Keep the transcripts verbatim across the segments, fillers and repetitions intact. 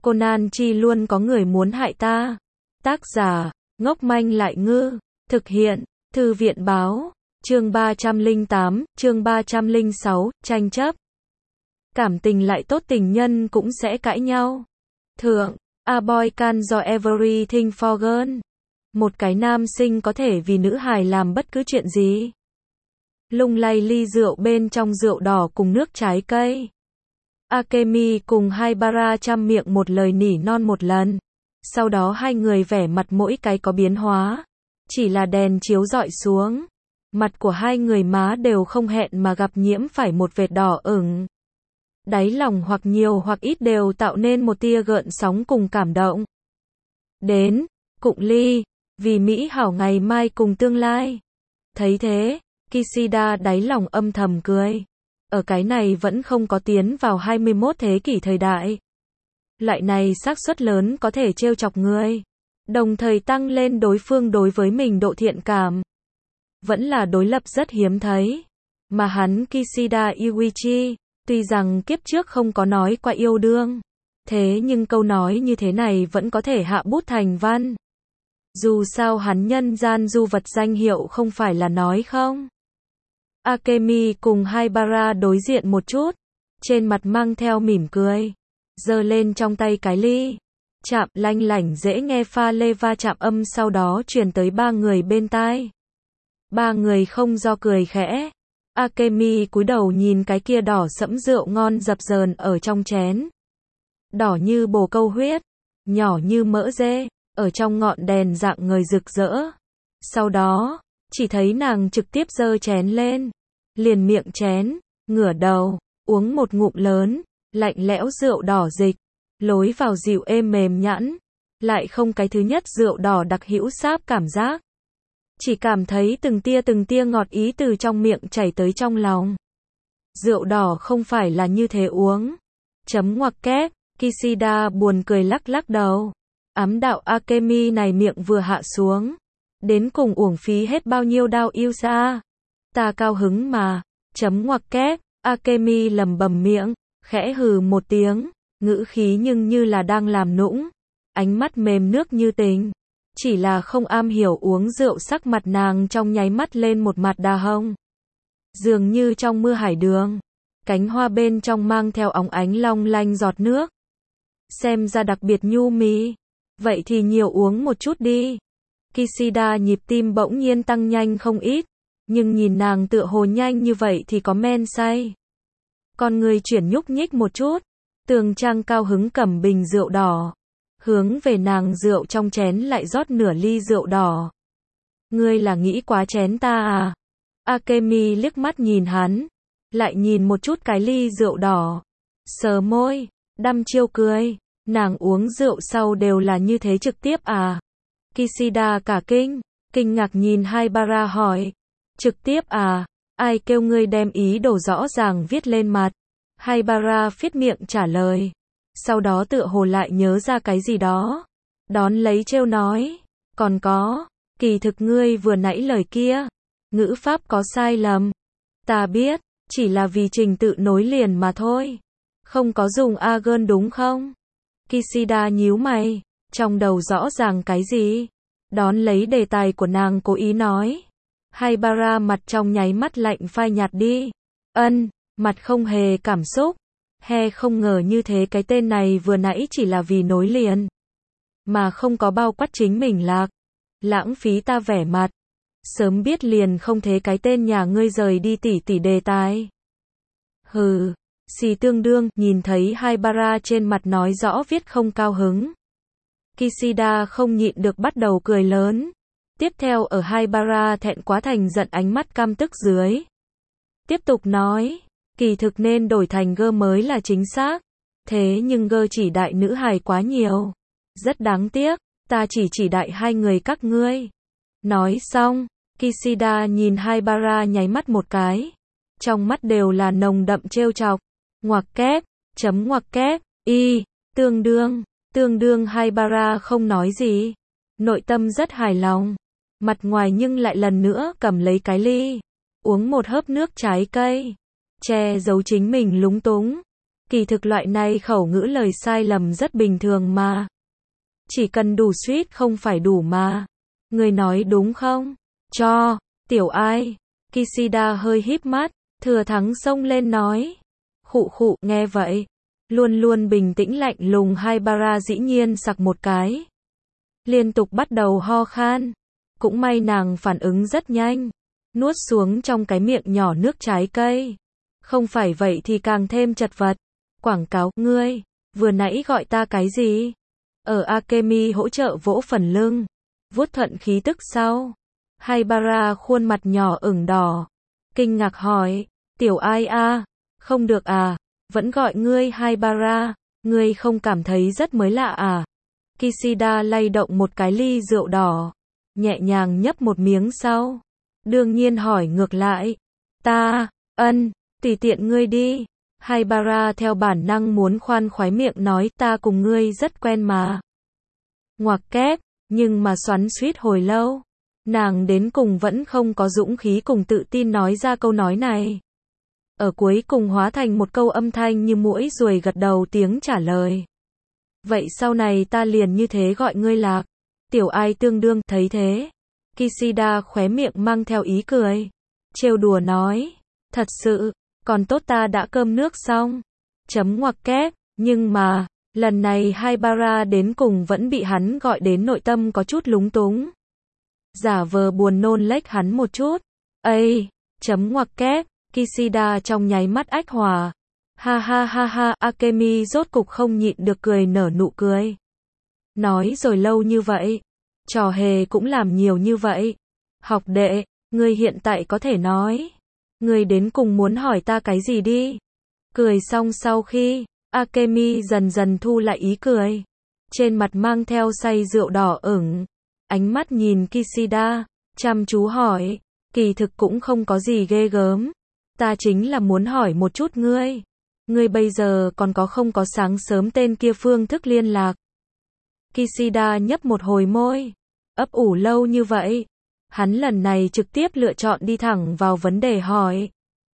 Conan chi luôn có người muốn hại ta. Tác giả, ngốc manh lại ngư. Thực hiện, Thư viện báo. Chương ba trăm lẻ tám, chương ba trăm lẻ sáu, tranh chấp. Cảm tình lại tốt tình nhân cũng sẽ cãi nhau. Thượng, A boy can do everything for girl. Một cái nam sinh có thể vì nữ hài làm bất cứ chuyện gì. Lung lay ly rượu bên trong rượu đỏ cùng nước trái cây. Akemi cùng Haibara chăm miệng một lời nỉ non một lần. Sau đó hai người vẻ mặt mỗi cái có biến hóa. Chỉ là đèn chiếu rọi xuống. Mặt của hai người má đều không hẹn mà gặp nhiễm phải một vệt đỏ ửng. Đáy lòng hoặc nhiều hoặc ít đều tạo nên một tia gợn sóng cùng cảm động. Đến, cụng ly, vì mỹ hảo ngày mai cùng tương lai. Thấy thế, Kishida đáy lòng âm thầm cười. Ở cái này vẫn không có tiến vào hai mươi mốt thế kỷ thời đại. Loại này xác suất lớn có thể trêu chọc người. Đồng thời tăng lên đối phương đối với mình độ thiện cảm. Vẫn là đối lập rất hiếm thấy. Mà hắn Kishida Yuichi, tuy rằng kiếp trước không có nói qua yêu đương. Thế nhưng câu nói như thế này vẫn có thể hạ bút thành văn. Dù sao hắn nhân gian du vật danh hiệu không phải là nói không. Akemi cùng Haibara đối diện một chút. Trên mặt mang theo mỉm cười. Giơ lên trong tay cái ly. Chạm lanh lảnh dễ nghe pha lê va chạm âm sau đó truyền tới ba người bên tai. Ba người không do cười khẽ. Akemi cúi đầu nhìn cái kia đỏ sẫm rượu ngon dập dờn ở trong chén. Đỏ như bồ câu huyết, nhỏ như mỡ dê, ở trong ngọn đèn dạng ngời rực rỡ. Sau đó, chỉ thấy nàng trực tiếp giơ chén lên, liền miệng chén, ngửa đầu, uống một ngụm lớn, lạnh lẽo rượu đỏ dịch, lối vào dịu êm mềm nhẵn, lại không cái thứ nhất rượu đỏ đặc hữu sáp cảm giác. Chỉ cảm thấy từng tia từng tia ngọt ý từ trong miệng chảy tới trong lòng. Rượu đỏ không phải là như thế uống. Chấm ngoặc kép, Kishida buồn cười lắc lắc đầu. Ám đạo Akemi này miệng vừa hạ xuống. Đến cùng uổng phí hết bao nhiêu đao yêu xa. Ta cao hứng mà. Chấm ngoặc kép, Akemi lầm bầm miệng, khẽ hừ một tiếng, ngữ khí nhưng như là đang làm nũng. Ánh mắt mềm nước như tình. Chỉ là không am hiểu uống rượu sắc mặt nàng trong nháy mắt lên một mặt đà hông. Dường như trong mưa hải đường. Cánh hoa bên trong mang theo óng ánh long lanh giọt nước. Xem ra đặc biệt nhu mì. Vậy thì nhiều uống một chút đi. Kishida nhịp tim bỗng nhiên tăng nhanh không ít. Nhưng nhìn nàng tựa hồ nhanh như vậy thì có men say. Con người chuyển nhúc nhích một chút. Tường Trang cao hứng cầm bình rượu đỏ. Hướng về nàng rượu trong chén lại rót nửa ly rượu đỏ. Ngươi là nghĩ quá chén ta à? Akemi liếc mắt nhìn hắn. Lại nhìn một chút cái ly rượu đỏ. Sờ môi, đăm chiêu cười. Nàng uống rượu sau đều là như thế trực tiếp à? Kishida cả kinh. Kinh ngạc nhìn Haibara hỏi. Trực tiếp à? Ai kêu ngươi đem ý đồ rõ ràng viết lên mặt? Haibara phết miệng trả lời. Sau đó tựa hồ lại nhớ ra cái gì đó. Đón lấy trêu nói. Còn có, kỳ thực ngươi vừa nãy lời kia. Ngữ pháp có sai lầm. Ta biết, chỉ là vì trình tự nối liền mà thôi. Không có dùng argon đúng không? Kishida nhíu mày. Trong đầu rõ ràng cái gì? Đón lấy đề tài của nàng cố ý nói. Haibara mặt trong nháy mắt lạnh phai nhạt đi. Ân, mặt không hề cảm xúc. He không ngờ như thế cái tên này vừa nãy chỉ là vì nối liền. Mà không có bao quát chính mình lạc. Lãng phí ta vẻ mặt. Sớm biết liền không thế cái tên nhà ngươi rời đi tỉ tỉ đề tài. Hừ, xì tương đương, nhìn thấy Haibara trên mặt nói rõ viết không cao hứng. Kishida không nhịn được bắt đầu cười lớn. Tiếp theo ở Haibara thẹn quá thành giận ánh mắt căm tức dưới. Tiếp tục nói. Kỳ thực nên đổi thành gơ mới là chính xác. Thế nhưng gơ chỉ đại nữ hài quá nhiều. Rất đáng tiếc, ta chỉ chỉ đại hai người các ngươi. Nói xong, Kishida nhìn Haibara nháy mắt một cái. Trong mắt đều là nồng đậm trêu chọc. Ngoặc kép, chấm ngoặc kép, y, tương đương, tương đương Haibara không nói gì. Nội tâm rất hài lòng. Mặt ngoài nhưng lại lần nữa cầm lấy cái ly. Uống một hớp nước trái cây. Che giấu chính mình lúng túng. Kỳ thực loại này khẩu ngữ lời sai lầm rất bình thường mà. Chỉ cần đủ suýt không phải đủ mà. Người nói đúng không? Cho, tiểu ai. Kishida hơi híp mắt, thừa thắng xông lên nói. Khụ khụ, nghe vậy. Luôn luôn bình tĩnh lạnh lùng Haibara dĩ nhiên sặc một cái. Liên tục bắt đầu ho khan. Cũng may nàng phản ứng rất nhanh. Nuốt xuống trong cái miệng nhỏ nước trái cây. Không phải vậy thì càng thêm chật vật. Quảng cáo, ngươi, vừa nãy gọi ta cái gì? Ở Akemi hỗ trợ vỗ phần lưng. Vuốt thuận khí tức sau. Haibara khuôn mặt nhỏ ửng đỏ. Kinh ngạc hỏi, tiểu ai a, không được à, vẫn gọi ngươi Haibara, ngươi không cảm thấy rất mới lạ à? Kishida lay động một cái ly rượu đỏ, nhẹ nhàng nhấp một miếng sau. Đương nhiên hỏi ngược lại, ta, ân, tùy tiện ngươi đi. Haibara theo bản năng muốn khoan khoái miệng nói ta cùng ngươi rất quen mà. Ngoặc kép, nhưng mà xoắn xuýt hồi lâu. Nàng đến cùng vẫn không có dũng khí cùng tự tin nói ra câu nói này. Ở cuối cùng hóa thành một câu âm thanh như muỗi ruồi gật đầu tiếng trả lời. Vậy sau này ta liền như thế gọi ngươi Lạc. Tiểu ai tương đương, thấy thế. Kishida khóe miệng mang theo ý cười. Trêu đùa nói. Thật sự, còn tốt ta đã cơm nước xong. Chấm ngoặc kép, nhưng mà, lần này Haibara đến cùng vẫn bị hắn gọi đến nội tâm có chút lúng túng. Giả vờ buồn nôn lếch hắn một chút. Ây, chấm ngoặc kép, Kishida trong nháy mắt ách hòa. Ha ha ha ha, Akemi rốt cục không nhịn được cười nở nụ cười. Nói rồi lâu như vậy, trò hề cũng làm nhiều như vậy. Học đệ, ngươi hiện tại có thể nói. Ngươi đến cùng muốn hỏi ta cái gì đi? Cười xong sau khi, Akemi dần dần thu lại ý cười. Trên mặt mang theo say rượu đỏ ửng. Ánh mắt nhìn Kishida, chăm chú hỏi, kỳ thực cũng không có gì ghê gớm. Ta chính là muốn hỏi một chút ngươi. Ngươi bây giờ còn có không có sáng sớm tên kia phương thức liên lạc? Kishida nhấp một hồi môi. Ấp ủ lâu như vậy. Hắn lần này trực tiếp lựa chọn đi thẳng vào vấn đề hỏi.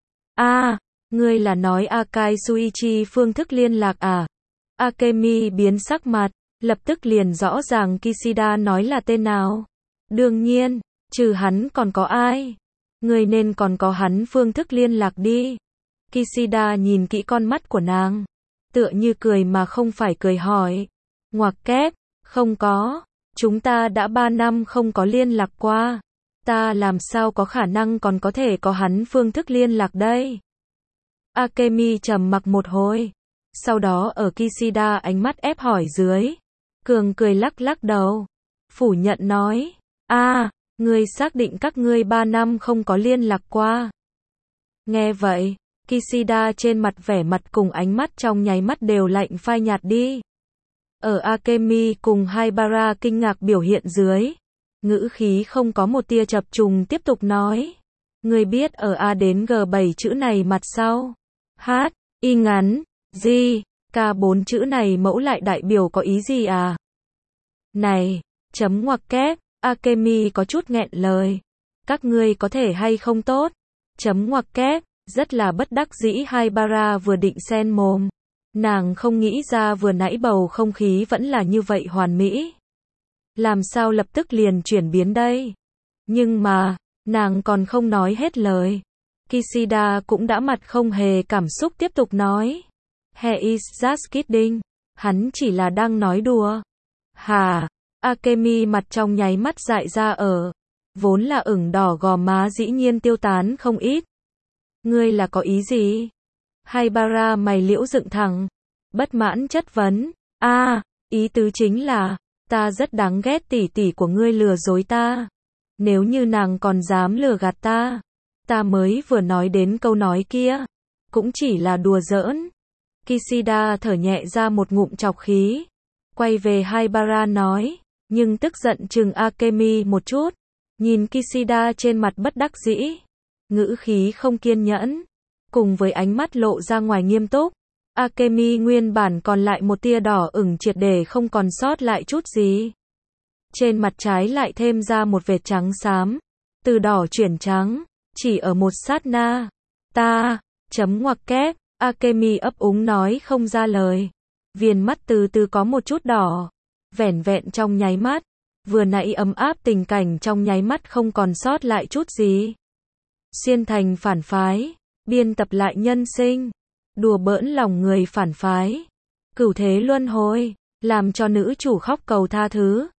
A, ngươi là nói Akai Suichi phương thức liên lạc à? Akemi biến sắc mặt. Lập tức liền rõ ràng Kishida nói là tên nào. Đương nhiên, trừ hắn còn có ai? Người nên còn có hắn phương thức liên lạc đi. Kishida nhìn kỹ con mắt của nàng. Tựa như cười mà không phải cười hỏi. Ngoặc kép, không có. Chúng ta đã ba năm không có liên lạc qua. Ta làm sao có khả năng còn có thể có hắn phương thức liên lạc đây? Akemi trầm mặc một hồi. Sau đó ở Kishida ánh mắt ép hỏi dưới. Cường cười lắc lắc đầu. Phủ nhận nói. A, ngươi xác định các ngươi ba năm không có liên lạc qua. Nghe vậy, Kishida trên mặt vẻ mặt cùng ánh mắt trong nháy mắt đều lạnh phai nhạt đi. Ở Akemi cùng Haibara kinh ngạc biểu hiện dưới. Ngữ khí không có một tia chập trùng tiếp tục nói. Ngươi biết ở A đến G bảy chữ này mặt sau. H, Y ngắn, G. K bốn chữ này mẫu lại đại biểu có ý gì à? Này, chấm ngoặc kép, Akemi có chút nghẹn lời. Các ngươi có thể hay không tốt? Chấm ngoặc kép, rất là bất đắc dĩ Haibara vừa định xen mồm. Nàng không nghĩ ra vừa nãy bầu không khí vẫn là như vậy hoàn mỹ. Làm sao lập tức liền chuyển biến đây? Nhưng mà, nàng còn không nói hết lời. Kishida cũng đã mặt không hề cảm xúc tiếp tục nói. He is just kidding. Hắn chỉ là đang nói đùa. Hà, Akemi mặt trong nháy mắt dại ra ở. Vốn là ửng đỏ gò má dĩ nhiên tiêu tán không ít. Ngươi là có ý gì? Haibara mày liễu dựng thẳng. Bất mãn chất vấn. A, ý tứ chính là, ta rất đáng ghét tỷ tỷ của ngươi lừa dối ta. Nếu như nàng còn dám lừa gạt ta. Ta mới vừa nói đến câu nói kia. Cũng chỉ là đùa giỡn. Kishida thở nhẹ ra một ngụm trọc khí. Quay về Haibara nói. Nhưng tức giận chừng Akemi một chút. Nhìn Kishida trên mặt bất đắc dĩ. Ngữ khí không kiên nhẫn. Cùng với ánh mắt lộ ra ngoài nghiêm túc. Akemi nguyên bản còn lại một tia đỏ ửng triệt để không còn sót lại chút gì. Trên mặt trái lại thêm ra một vệt trắng xám. Từ đỏ chuyển trắng. Chỉ ở một sát na. Ta, chấm ngoặc kép, Akemi ấp úng nói không ra lời. Viền mắt từ từ có một chút đỏ. Vẻn vẹn trong nháy mắt. Vừa nãy ấm áp tình cảnh trong nháy mắt không còn sót lại chút gì. Xuyên thành phản phái. Biên tập lại nhân sinh. Đùa bỡn lòng người phản phái. Cửu thế luân hồi. Làm cho nữ chủ khóc cầu tha thứ.